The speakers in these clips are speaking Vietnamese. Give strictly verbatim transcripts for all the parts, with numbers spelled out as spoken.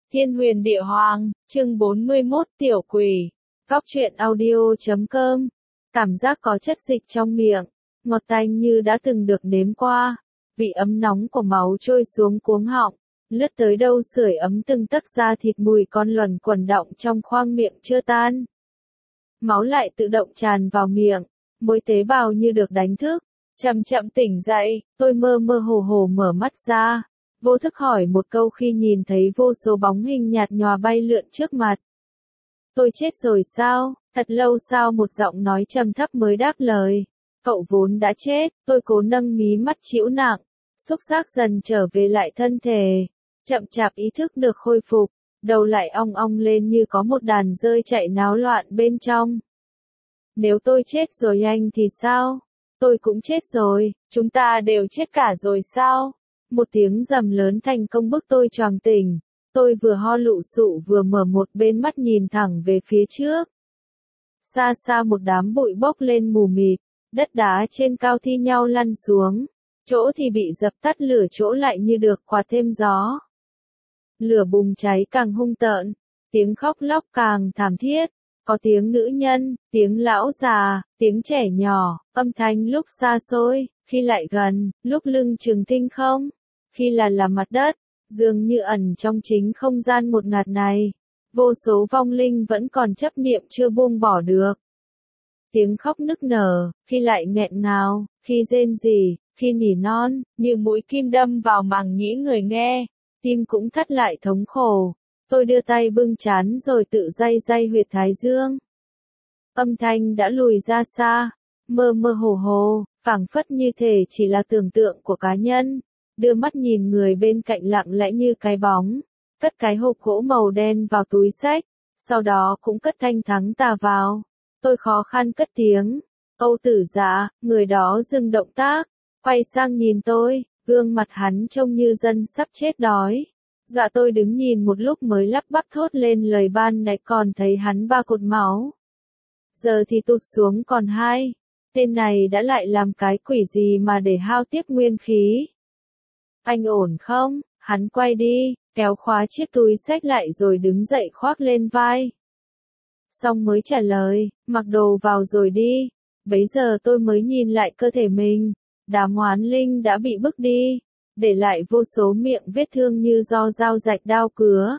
Thiên huyền địa hoàng, chương bốn mươi mốt tiểu quỷ. Góc truyện audio chấm com. Cảm giác có chất dịch trong miệng, ngọt tanh như đã từng được nếm qua. Vị ấm nóng của máu trôi xuống cuống họng, lướt tới đâu sưởi ấm từng tấc da thịt, mùi con luẩn quẩn đọng trong khoang miệng chưa tan. Máu lại tự động tràn vào miệng, mỗi tế bào như được đánh thức. Chậm chậm tỉnh dậy, tôi mơ mơ hồ hồ mở mắt ra. Vô thức hỏi một câu khi nhìn thấy vô số bóng hình nhạt nhòa bay lượn trước mặt. Tôi chết rồi sao? Thật lâu sau một giọng nói trầm thấp mới đáp lời. Cậu vốn đã chết. Tôi cố nâng mí mắt chịu nặng, xúc giác dần trở về lại thân thể. Chậm chạp ý thức được khôi phục, đầu lại ong ong lên như có một đàn dơi chạy náo loạn bên trong. Nếu tôi chết rồi anh thì sao? Tôi cũng chết rồi, chúng ta đều chết cả rồi sao? Một tiếng rầm lớn thành công bức tôi choàng tỉnh. Tôi vừa ho lụ sụ vừa mở một bên mắt nhìn thẳng về phía trước. Xa xa một đám bụi bốc lên mù mịt, đất đá trên cao thi nhau lăn xuống. Chỗ thì bị dập tắt lửa, chỗ lại như được quạt thêm gió. Lửa bùng cháy càng hung tợn, tiếng khóc lóc càng thảm thiết. Có tiếng nữ nhân, tiếng lão già, tiếng trẻ nhỏ, âm thanh lúc xa xôi, khi lại gần, lúc lưng chừng tinh không, khi là là mặt đất, dường như ẩn trong chính không gian một ngạt này. Vô số vong linh vẫn còn chấp niệm chưa buông bỏ được. Tiếng khóc nức nở, khi lại nghẹn ngào, khi rên rỉ, khi nỉ non, như mũi kim đâm vào màng nhĩ người nghe, tim cũng thắt lại thống khổ. Tôi đưa tay bưng trán rồi tự day day huyệt thái dương. Âm thanh đã lùi ra xa, mơ mơ hồ hồ, phảng phất như thể chỉ là tưởng tượng của cá nhân. Đưa mắt nhìn người bên cạnh lặng lẽ như cái bóng, cất cái hộp gỗ màu đen vào túi xách, sau đó cũng cất thanh thắng tà vào. Tôi khó khăn cất tiếng, Âu Tử Dạ. Người đó dừng động tác, quay sang nhìn tôi, gương mặt hắn trông như dân sắp chết đói. Dạ tôi đứng nhìn một lúc mới lắp bắp thốt lên lời ban nãy còn thấy hắn ba cột máu. Giờ thì tụt xuống còn hai. Tên này đã lại làm cái quỷ gì mà để hao tiếc nguyên khí. Anh ổn không? Hắn quay đi, kéo khóa chiếc túi xách lại rồi đứng dậy khoác lên vai. Xong mới trả lời, mặc đồ vào rồi đi. Bấy giờ tôi mới nhìn lại cơ thể mình. Đám oán linh đã bị bức đi, để lại vô số miệng vết thương như do dao rạch đao cứa.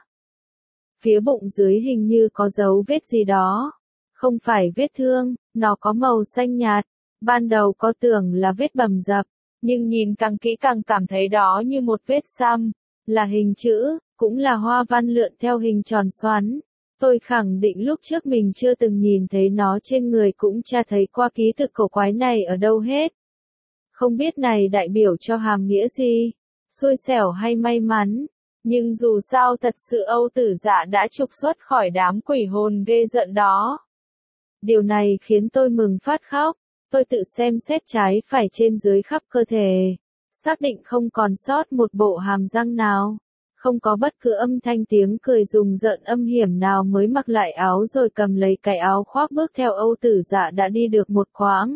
Phía bụng dưới hình như có dấu vết gì đó. Không phải vết thương, nó có màu xanh nhạt. Ban đầu có tưởng là vết bầm dập, nhưng nhìn càng kỹ càng cảm thấy đó như một vết xăm, là hình chữ, cũng là hoa văn lượn theo hình tròn xoắn. Tôi khẳng định lúc trước mình chưa từng nhìn thấy nó trên người, cũng chả thấy qua ký tự cổ quái này ở đâu hết. Không biết này đại biểu cho hàm nghĩa gì, xui xẻo hay may mắn, nhưng dù sao thật sự Âu Tử Dạ đã trục xuất khỏi đám quỷ hồn ghê giận đó. Điều này khiến tôi mừng phát khóc. Tôi tự xem xét trái phải trên dưới khắp cơ thể, xác định không còn sót một bộ hàm răng nào, không có bất cứ âm thanh tiếng cười rùng rợn âm hiểm nào, mới mặc lại áo rồi cầm lấy cái áo khoác bước theo Âu Tử Dạ đã đi được một quãng.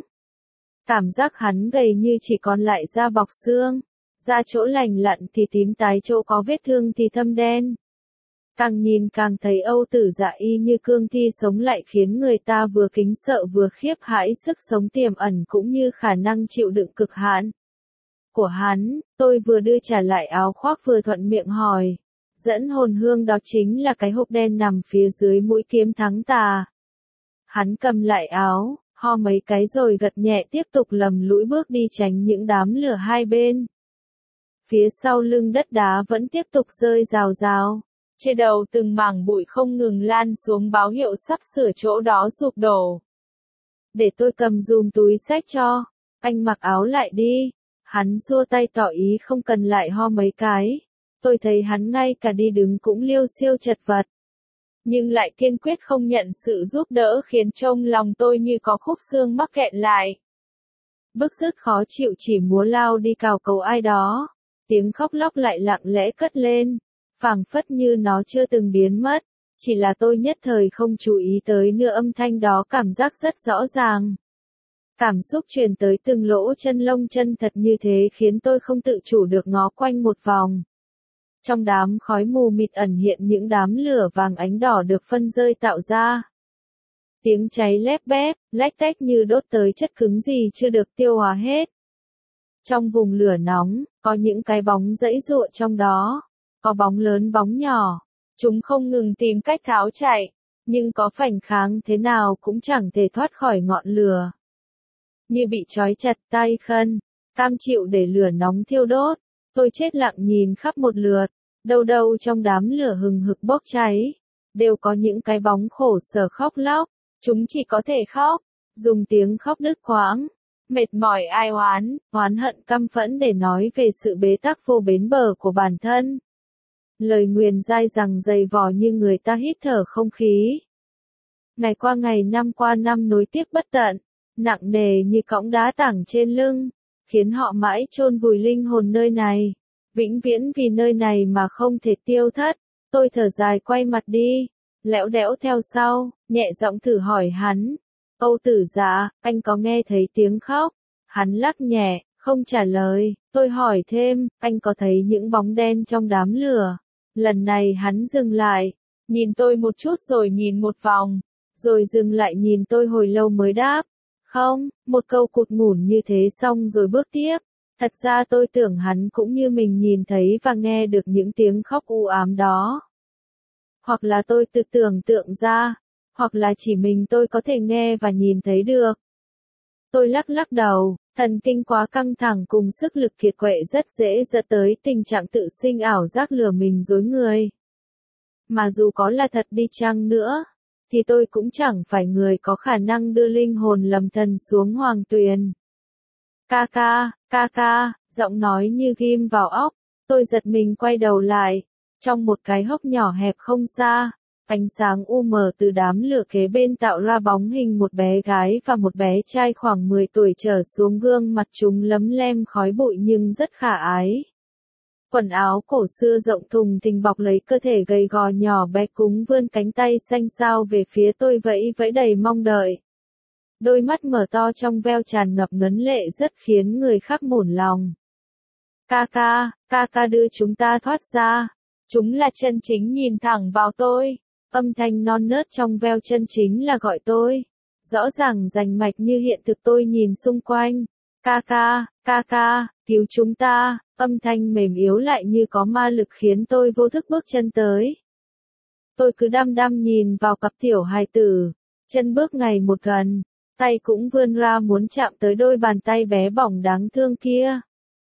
Cảm giác hắn gầy như chỉ còn lại da bọc xương, da chỗ lành lặn thì tím tái, chỗ có vết thương thì thâm đen. Càng nhìn càng thấy Âu Tử Dạ y như cương thi sống lại, khiến người ta vừa kính sợ vừa khiếp hãi sức sống tiềm ẩn cũng như khả năng chịu đựng cực hạn của hắn. Tôi vừa đưa trả lại áo khoác vừa thuận miệng hỏi, dẫn hồn hương đó chính là cái hộp đen nằm phía dưới mũi kiếm thắng tà. Hắn cầm lại áo, ho mấy cái rồi gật nhẹ, tiếp tục lầm lũi bước đi tránh những đám lửa hai bên. Phía sau lưng đất đá vẫn tiếp tục rơi rào rào. Trên đầu từng mảng bụi không ngừng lan xuống, báo hiệu sắp sửa chỗ đó sụp đổ. Để tôi cầm dùm túi xách cho. Anh mặc áo lại đi. Hắn xua tay tỏ ý không cần, lại ho mấy cái. Tôi thấy hắn ngay cả đi đứng cũng liêu xiêu chật vật, nhưng lại kiên quyết không nhận sự giúp đỡ, khiến trong lòng tôi như có khúc xương mắc kẹt lại. Bức rứt khó chịu chỉ múa lao đi cào cầu ai đó. Tiếng khóc lóc lại lặng lẽ cất lên, phảng phất như nó chưa từng biến mất, chỉ là tôi nhất thời không chú ý tới nữa. Âm thanh đó cảm giác rất rõ ràng. Cảm xúc truyền tới từng lỗ chân lông chân thật như thế khiến tôi không tự chủ được ngó quanh một vòng. Trong đám khói mù mịt ẩn hiện những đám lửa vàng ánh đỏ được phân rơi tạo ra. Tiếng cháy lép bép, lách tách như đốt tới chất cứng gì chưa được tiêu hóa hết. Trong vùng lửa nóng, có những cái bóng giãy giụa trong đó. Có bóng lớn bóng nhỏ. Chúng không ngừng tìm cách tháo chạy. Nhưng có phản kháng thế nào cũng chẳng thể thoát khỏi ngọn lửa. Như bị trói chặt tay chân, cam chịu để lửa nóng thiêu đốt. Tôi chết lặng nhìn khắp một lượt. Đâu đâu trong đám lửa hừng hực bốc cháy. Đều có những cái bóng khổ sở khóc lóc. Chúng chỉ có thể khóc. Dùng tiếng khóc đứt quãng. Mệt mỏi ai oán, oán hận căm phẫn để nói về sự bế tắc vô bến bờ của bản thân. Lời nguyền dai dẳng dày vò như người ta hít thở không khí. Ngày qua ngày năm qua năm nối tiếp bất tận, nặng nề như cõng đá tảng trên lưng, khiến họ mãi chôn vùi linh hồn nơi này, vĩnh viễn vì nơi này mà không thể tiêu thất. Tôi thở dài quay mặt đi, lẽo đẽo theo sau, nhẹ giọng thử hỏi hắn. Âu Tử Dạ, anh có nghe thấy tiếng khóc? Hắn lắc nhẹ, không trả lời. Tôi hỏi thêm, anh có thấy những bóng đen trong đám lửa? Lần này hắn dừng lại, nhìn tôi một chút rồi nhìn một vòng, rồi dừng lại nhìn tôi hồi lâu mới đáp. Không, một câu cụt ngủn như thế xong rồi bước tiếp. Thật ra tôi tưởng hắn cũng như mình nhìn thấy và nghe được những tiếng khóc u ám đó. Hoặc là tôi tự tưởng tượng ra, hoặc là chỉ mình tôi có thể nghe và nhìn thấy được. Tôi lắc lắc đầu, thần kinh quá căng thẳng cùng sức lực kiệt quệ rất dễ dẫn tới tình trạng tự sinh ảo giác lừa mình dối người. Mà dù có là thật đi chăng nữa, thì tôi cũng chẳng phải người có khả năng đưa linh hồn lầm thần xuống hoàng tuyền. Ca ca, ca ca, giọng nói như ghim vào óc, tôi giật mình quay đầu lại, trong một cái hốc nhỏ hẹp không xa. Ánh sáng u mờ từ đám lửa kế bên tạo ra bóng hình một bé gái và một bé trai khoảng mười tuổi trở xuống, gương mặt chúng lấm lem khói bụi nhưng rất khả ái. Quần áo cổ xưa rộng thùng thình bọc lấy cơ thể gầy gò nhỏ bé, cúng vươn cánh tay xanh xao về phía tôi vẫy vẫy đầy mong đợi. Đôi mắt mở to trong veo tràn ngập ngấn lệ rất khiến người khác mủn lòng. Ca ca, ca ca đưa chúng ta thoát ra. Chúng là chân chính nhìn thẳng vào tôi. Âm thanh non nớt trong veo chân chính là gọi tôi. Rõ ràng rành mạch như hiện thực. Tôi nhìn xung quanh. Ca ca, ca ca, cứu chúng ta. Âm thanh mềm yếu lại như có ma lực khiến tôi vô thức bước chân tới. Tôi cứ đăm đăm nhìn vào cặp tiểu hài tử. Chân bước ngày một gần. Tay cũng vươn ra muốn chạm tới đôi bàn tay bé bỏng đáng thương kia.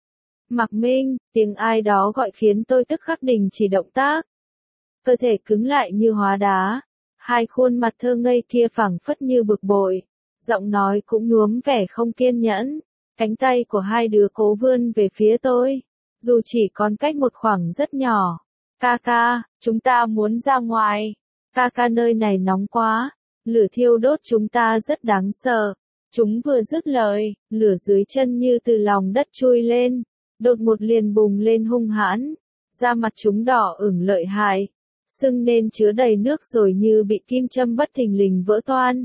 Mạc Minh, tiếng ai đó gọi khiến tôi tức khắc đình chỉ động tác. Cơ thể cứng lại như hóa đá, hai khuôn mặt thơ ngây kia phảng phất như bực bội, giọng nói cũng nhuốm vẻ không kiên nhẫn. Cánh tay của hai đứa cố vươn về phía tôi, dù chỉ còn cách một khoảng rất nhỏ. Ca ca, chúng ta muốn ra ngoài. Ca ca, nơi này nóng quá, lửa thiêu đốt chúng ta rất đáng sợ. Chúng vừa dứt lời, lửa dưới chân như từ lòng đất chui lên, đột ngột liền bùng lên hung hãn, da mặt chúng đỏ ửng lợi hại, sưng nên chứa đầy nước rồi như bị kim châm bất thình lình vỡ toang.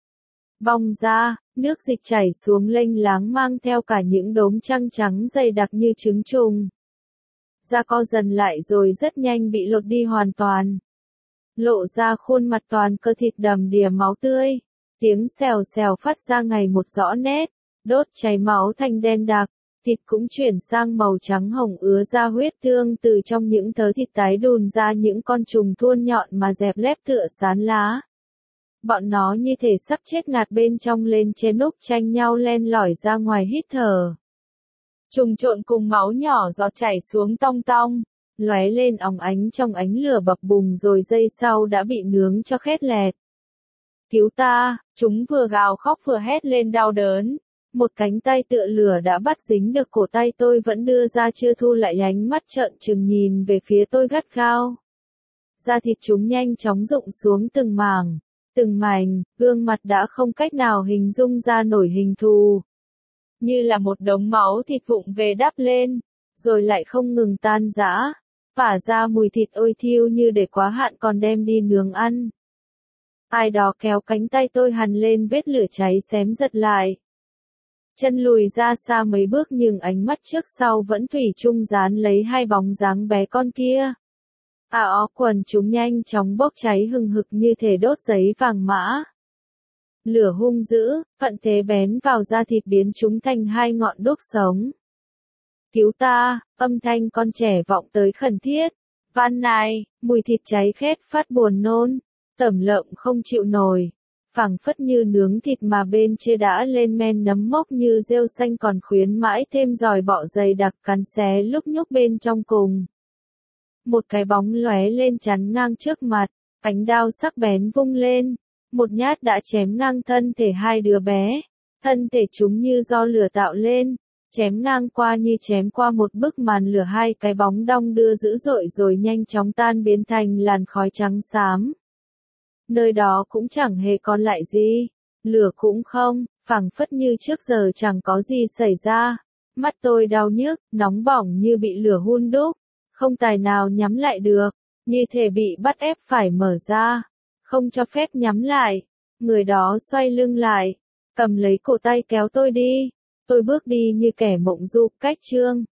Bong ra, nước dịch chảy xuống lênh láng mang theo cả những đốm trăng trắng dày đặc như trứng trùng. Da co dần lại rồi rất nhanh bị lột đi hoàn toàn. Lộ ra khuôn mặt toàn cơ thịt đầm đìa máu tươi. Tiếng xèo xèo phát ra ngày một rõ nét, đốt cháy máu thành đen đặc. Thịt cũng chuyển sang màu trắng hồng ứa ra huyết tương, từ trong những thớ thịt tái đùn ra những con trùng thuôn nhọn mà dẹp lép tựa sán lá. Bọn nó như thể sắp chết ngạt bên trong lên trên núc tranh nhau len lỏi ra ngoài hít thở. Trùng trộn cùng máu nhỏ giọt chảy xuống tong tong, lóe lên óng ánh trong ánh lửa bập bùng rồi giây sau đã bị nướng cho khét lẹt. Cứu ta, chúng vừa gào khóc vừa hét lên đau đớn. Một cánh tay tựa lửa đã bắt dính được cổ tay tôi vẫn đưa ra chưa thu lại, ánh mắt trợn trừng nhìn về phía tôi gắt gao. Da thịt chúng nhanh chóng rụng xuống từng mảng, từng mảnh, gương mặt đã không cách nào hình dung ra nổi hình thù. Như là một đống máu thịt vụng về đắp lên, rồi lại không ngừng tan rã, phả ra mùi thịt ôi thiêu như để quá hạn còn đem đi nướng ăn. Ai đó kéo cánh tay tôi hằn lên vết lửa cháy xém giật lại. chân lùi ra xa mấy bước nhưng ánh mắt trước sau vẫn thủy chung dán lấy hai bóng dáng bé con kia. À ó quần chúng nhanh chóng bốc cháy hừng hực như thể đốt giấy vàng mã. Lửa hung dữ, vận thế bén vào da thịt biến chúng thành hai ngọn đuốc sống. Cứu ta, âm thanh con trẻ vọng tới khẩn thiết. Van này, mùi thịt cháy khét phát buồn nôn, tẩm lợm không chịu nổi. Phảng phất như nướng thịt mà bên trên đã lên men nấm mốc như rêu xanh còn khuyến mãi thêm giòi bọ dày đặc cắn xé lúc nhúc bên trong cùng. Một cái bóng lóe lên chắn ngang trước mặt, ánh đao sắc bén vung lên, một nhát đã chém ngang thân thể hai đứa bé, thân thể chúng như do lửa tạo lên, chém ngang qua như chém qua một bức màn lửa, hai cái bóng đong đưa dữ dội rồi nhanh chóng tan biến thành làn khói trắng xám. Nơi đó cũng chẳng hề còn lại gì, lửa cũng không, phảng phất như trước giờ chẳng có gì xảy ra. Mắt tôi đau nhức, nóng bỏng như bị lửa hun đúc, không tài nào nhắm lại được, như thể bị bắt ép phải mở ra, không cho phép nhắm lại. Người đó xoay lưng lại, cầm lấy cổ tay kéo tôi đi, tôi bước đi như kẻ mộng du, cách trương.